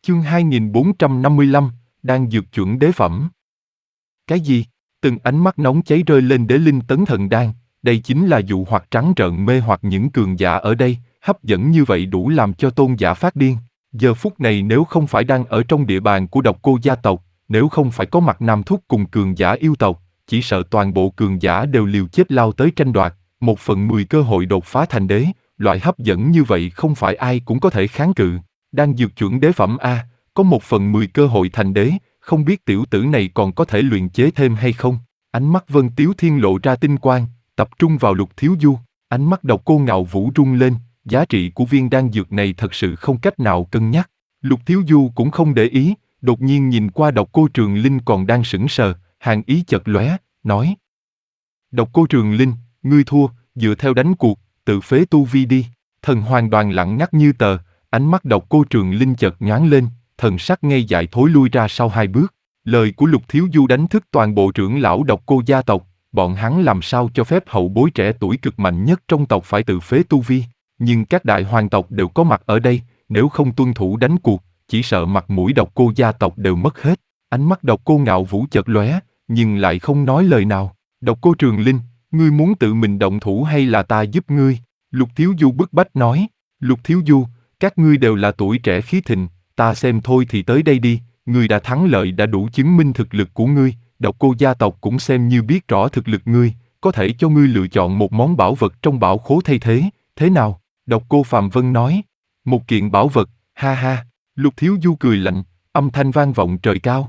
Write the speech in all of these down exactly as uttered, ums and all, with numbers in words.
Chương hai nghìn bốn trăm năm mươi lăm, đang dược chuẩn đế phẩm. Cái gì? Từng ánh mắt nóng cháy rơi lên đế linh tấn thần đan, đây chính là dụ hoặc trắng trợn mê hoặc những cường giả ở đây, hấp dẫn như vậy đủ làm cho tôn giả phát điên. Giờ phút này nếu không phải đang ở trong địa bàn của Độc Cô gia tộc, nếu không phải có mặt Nam Thúc cùng cường giả yêu tộc, chỉ sợ toàn bộ cường giả đều liều chết lao tới tranh đoạt, một phần mười cơ hội đột phá thành đế, loại hấp dẫn như vậy không phải ai cũng có thể kháng cự. Đang dược chuẩn đế phẩm A, có một phần mười cơ hội thành đế, không biết tiểu tử này còn có thể luyện chế thêm hay không? Ánh mắt Vân Tiếu Thiên lộ ra tinh quang, tập trung vào Lục Thiếu Du, ánh mắt Độc Cô Ngạo Vũ rung lên, giá trị của viên đan dược này thật sự không cách nào cân nhắc. Lục Thiếu Du cũng không để ý, đột nhiên nhìn qua Độc Cô Trường Linh còn đang sững sờ, hàn ý chợt lóe, nói: Độc Cô Trường Linh, ngươi thua, dựa theo đánh cuộc, tự phế tu vi đi. Thần Hoàng Đoàn lặng ngắt như tờ, ánh mắt Độc Cô Trường Linh chợt nhoáng lên, thần sắc ngây dại thối lui ra sau hai bước. Lời của Lục Thiếu Du đánh thức toàn bộ trưởng lão Độc Cô gia tộc, bọn hắn làm sao cho phép hậu bối trẻ tuổi cực mạnh nhất trong tộc phải tự phế tu vi. Nhưng các đại hoàng tộc đều có mặt ở đây, nếu không tuân thủ đánh cuộc, chỉ sợ mặt mũi Độc Cô gia tộc đều mất hết. Ánh mắt Độc Cô Ngạo Vũ chợt lóe, nhưng lại không nói lời nào. Độc Cô Trường Linh, ngươi muốn tự mình động thủ hay là ta giúp ngươi? Lục Thiếu Du bức bách nói. Lục Thiếu Du, các ngươi đều là tuổi trẻ khí thịnh, ta xem thôi thì tới đây đi, ngươi đã thắng lợi đã đủ chứng minh thực lực của ngươi, Độc Cô gia tộc cũng xem như biết rõ thực lực ngươi, có thể cho ngươi lựa chọn một món bảo vật trong bảo khố thay thế, thế nào? Độc Cô Phàm Vân nói. Một kiện bảo vật, ha ha. Lục Thiếu Du cười lạnh, âm thanh vang vọng trời cao.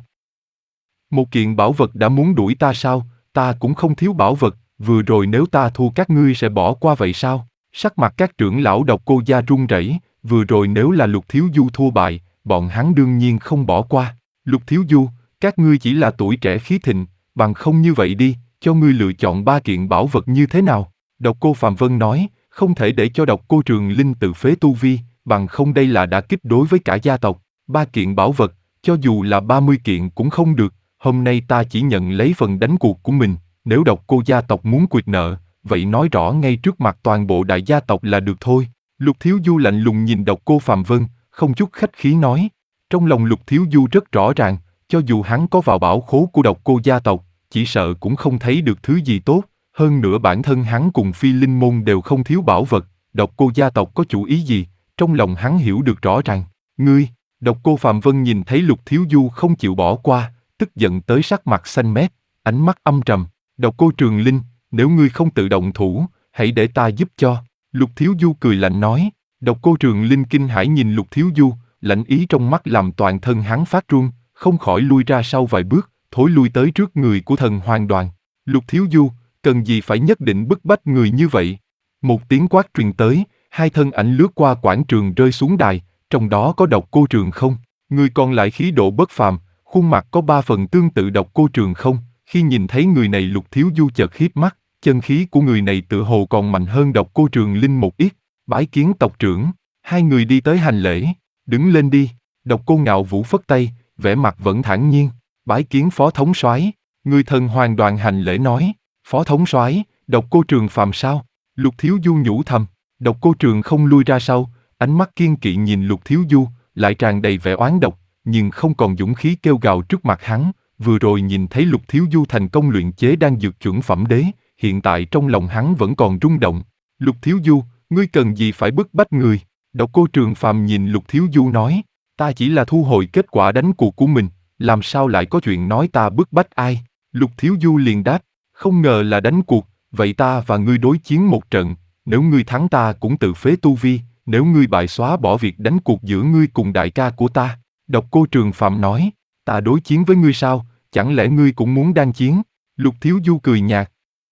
Một kiện bảo vật đã muốn đuổi ta sao? Ta cũng không thiếu bảo vật, vừa rồi nếu ta thua các ngươi sẽ bỏ qua vậy sao? Sắc mặt các trưởng lão Độc Cô gia run rẩy, vừa rồi nếu là Lục Thiếu Du thua bại, bọn hắn đương nhiên không bỏ qua. Lục Thiếu Du, các ngươi chỉ là tuổi trẻ khí thịnh, bằng không như vậy đi, cho ngươi lựa chọn ba kiện bảo vật như thế nào? Độc Cô Phàm Vân nói, không thể để cho Độc Cô Trường Linh tự phế tu vi, bằng không đây là đả kích đối với cả gia tộc. Ba kiện bảo vật, cho dù là ba mươi kiện cũng không được, hôm nay ta chỉ nhận lấy phần đánh cuộc của mình, nếu Độc Cô gia tộc muốn quyệt nợ, vậy nói rõ ngay trước mặt toàn bộ đại gia tộc là được thôi. Lục Thiếu Du lạnh lùng nhìn Độc Cô Phàm Vân, không chút khách khí nói. Trong lòng Lục Thiếu Du rất rõ ràng, cho dù hắn có vào bảo khố của Độc Cô gia tộc, chỉ sợ cũng không thấy được thứ gì tốt, hơn nữa bản thân hắn cùng Phi Linh môn đều không thiếu bảo vật, Độc Cô gia tộc có chủ ý gì, trong lòng hắn hiểu được rõ ràng. Ngươi, Độc Cô Phàm Vân nhìn thấy Lục Thiếu Du không chịu bỏ qua, tức giận tới sắc mặt xanh mét, ánh mắt âm trầm. Độc Cô Trường Linh, nếu ngươi không tự động thủ, hãy để ta giúp cho. Lục Thiếu Du cười lạnh nói. Độc Cô Trường Linh kinh hãi nhìn Lục Thiếu Du, lạnh ý trong mắt làm toàn thân hắn phát run, không khỏi lui ra sau vài bước, thối lui tới trước người của Thần Hoàng Đoàn. Lục Thiếu Du, cần gì phải nhất định bức bách người như vậy? Một tiếng quát truyền tới, hai thân ảnh lướt qua quảng trường rơi xuống đài, trong đó có Độc Cô Trường Không, người còn lại khí độ bất phàm, khuôn mặt có ba phần tương tự Độc Cô Trường Không. Khi nhìn thấy người này Lục Thiếu Du chợt híp mắt, chân khí của người này tựa hồ còn mạnh hơn Độc Cô Trường Linh một ít. Bái kiến tộc trưởng, hai người đi tới hành lễ, đứng lên đi. Độc Cô Ngạo Vũ phất tay, vẻ mặt vẫn thản nhiên. Bái kiến Phó Thống soái. Người Thần Hoàng Đoàn hành lễ nói. Phó Thống soái, Độc Cô Trường Phàm sao? Lục Thiếu Du nhủ thầm. Độc Cô Trường Không lui ra sau, ánh mắt kiên kỵ nhìn Lục Thiếu Du, lại tràn đầy vẻ oán độc, nhưng không còn dũng khí kêu gào trước mặt hắn. Vừa rồi nhìn thấy Lục Thiếu Du thành công luyện chế đan dược chuẩn phẩm đế, hiện tại trong lòng hắn vẫn còn rung động. Lục Thiếu Du, ngươi cần gì phải bức bách người? Độc Cô Trường Phàm nhìn Lục Thiếu Du nói, ta chỉ là thu hồi kết quả đánh cuộc của mình, làm sao lại có chuyện nói ta bức bách ai? Lục Thiếu Du liền đáp, không ngờ là đánh cuộc, vậy ta và ngươi đối chiến một trận, nếu ngươi thắng ta cũng tự phế tu vi, nếu ngươi bại xóa bỏ việc đánh cuộc giữa ngươi cùng đại ca của ta. Độc Cô Trường Phàm nói, ta đối chiến với ngươi sao, chẳng lẽ ngươi cũng muốn đan chiến? Lục Thiếu Du cười nhạt,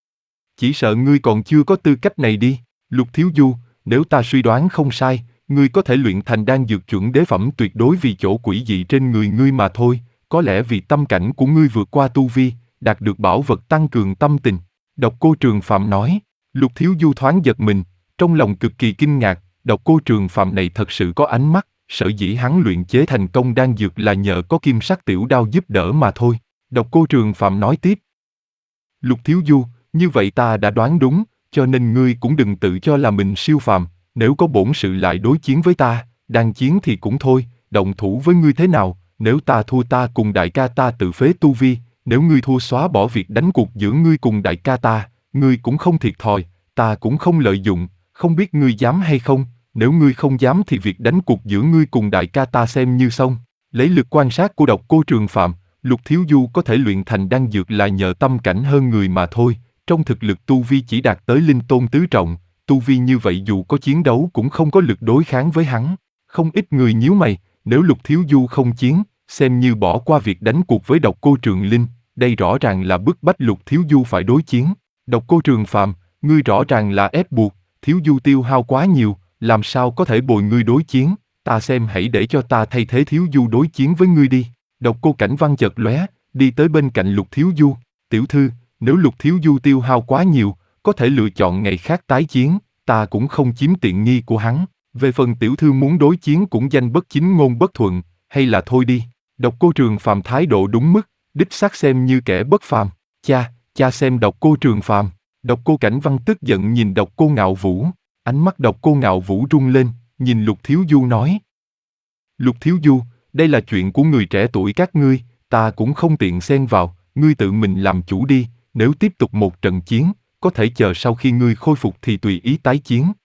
chỉ sợ ngươi còn chưa có tư cách này đi. Lục Thiếu Du, nếu ta suy đoán không sai, ngươi có thể luyện thành đan dược chuẩn đế phẩm tuyệt đối vì chỗ quỷ dị trên người ngươi mà thôi, có lẽ vì tâm cảnh của ngươi vượt qua tu vi, đạt được bảo vật tăng cường tâm tình. Độc Cô Trường Phàm nói. Lục Thiếu Du thoáng giật mình, trong lòng cực kỳ kinh ngạc, Độc Cô Trường Phàm này thật sự có ánh mắt, sở dĩ hắn luyện chế thành công đan dược là nhờ có kim sắc tiểu đao giúp đỡ mà thôi. Độc Cô Trường Phàm nói tiếp. Lục Thiếu Du, như vậy ta đã đoán đúng, cho nên ngươi cũng đừng tự cho là mình siêu phàm, nếu có bổn sự lại đối chiến với ta, đan chiến thì cũng thôi, động thủ với ngươi thế nào, nếu ta thua ta cùng đại ca ta tự phế tu vi, nếu ngươi thua xóa bỏ việc đánh cuộc giữa ngươi cùng đại ca ta, ngươi cũng không thiệt thòi, ta cũng không lợi dụng, không biết ngươi dám hay không, nếu ngươi không dám thì việc đánh cuộc giữa ngươi cùng đại ca ta xem như xong. Lấy lực quan sát của Độc Cô Trường Phạm, Lục Thiếu Du có thể luyện thành đan dược là nhờ tâm cảnh hơn người mà thôi, trong thực lực tu vi chỉ đạt tới linh tôn tứ trọng, tu vi như vậy dù có chiến đấu cũng không có lực đối kháng với hắn. Không ít người nhíu mày, nếu Lục Thiếu Du không chiến, xem như bỏ qua việc đánh cuộc với Độc Cô Trường Linh, đây rõ ràng là bức bách Lục Thiếu Du phải đối chiến. Độc Cô Trường Phạm, ngươi rõ ràng là ép buộc, Thiếu Du tiêu hao quá nhiều, làm sao có thể bồi ngươi đối chiến, ta xem hãy để cho ta thay thế Thiếu Du đối chiến với ngươi đi. Độc Cô Cảnh Văn chợt lóe, đi tới bên cạnh Lục Thiếu Du, tiểu thư, nếu Lục Thiếu Du tiêu hao quá nhiều, có thể lựa chọn ngày khác tái chiến, ta cũng không chiếm tiện nghi của hắn. Về phần tiểu thư muốn đối chiến cũng danh bất chính ngôn bất thuận, hay là thôi đi. Độc Cô Trường Phàm thái độ đúng mức, đích xác xem như kẻ bất phàm. Cha, cha xem Độc Cô Trường Phàm. Độc Cô Cảnh Văn tức giận nhìn Độc Cô Ngạo Vũ, ánh mắt Độc Cô Ngạo Vũ rung lên, nhìn Lục Thiếu Du nói. Lục Thiếu Du, đây là chuyện của người trẻ tuổi các ngươi, ta cũng không tiện xen vào, ngươi tự mình làm chủ đi, nếu tiếp tục một trận chiến, có thể chờ sau khi ngươi khôi phục thì tùy ý tái chiến.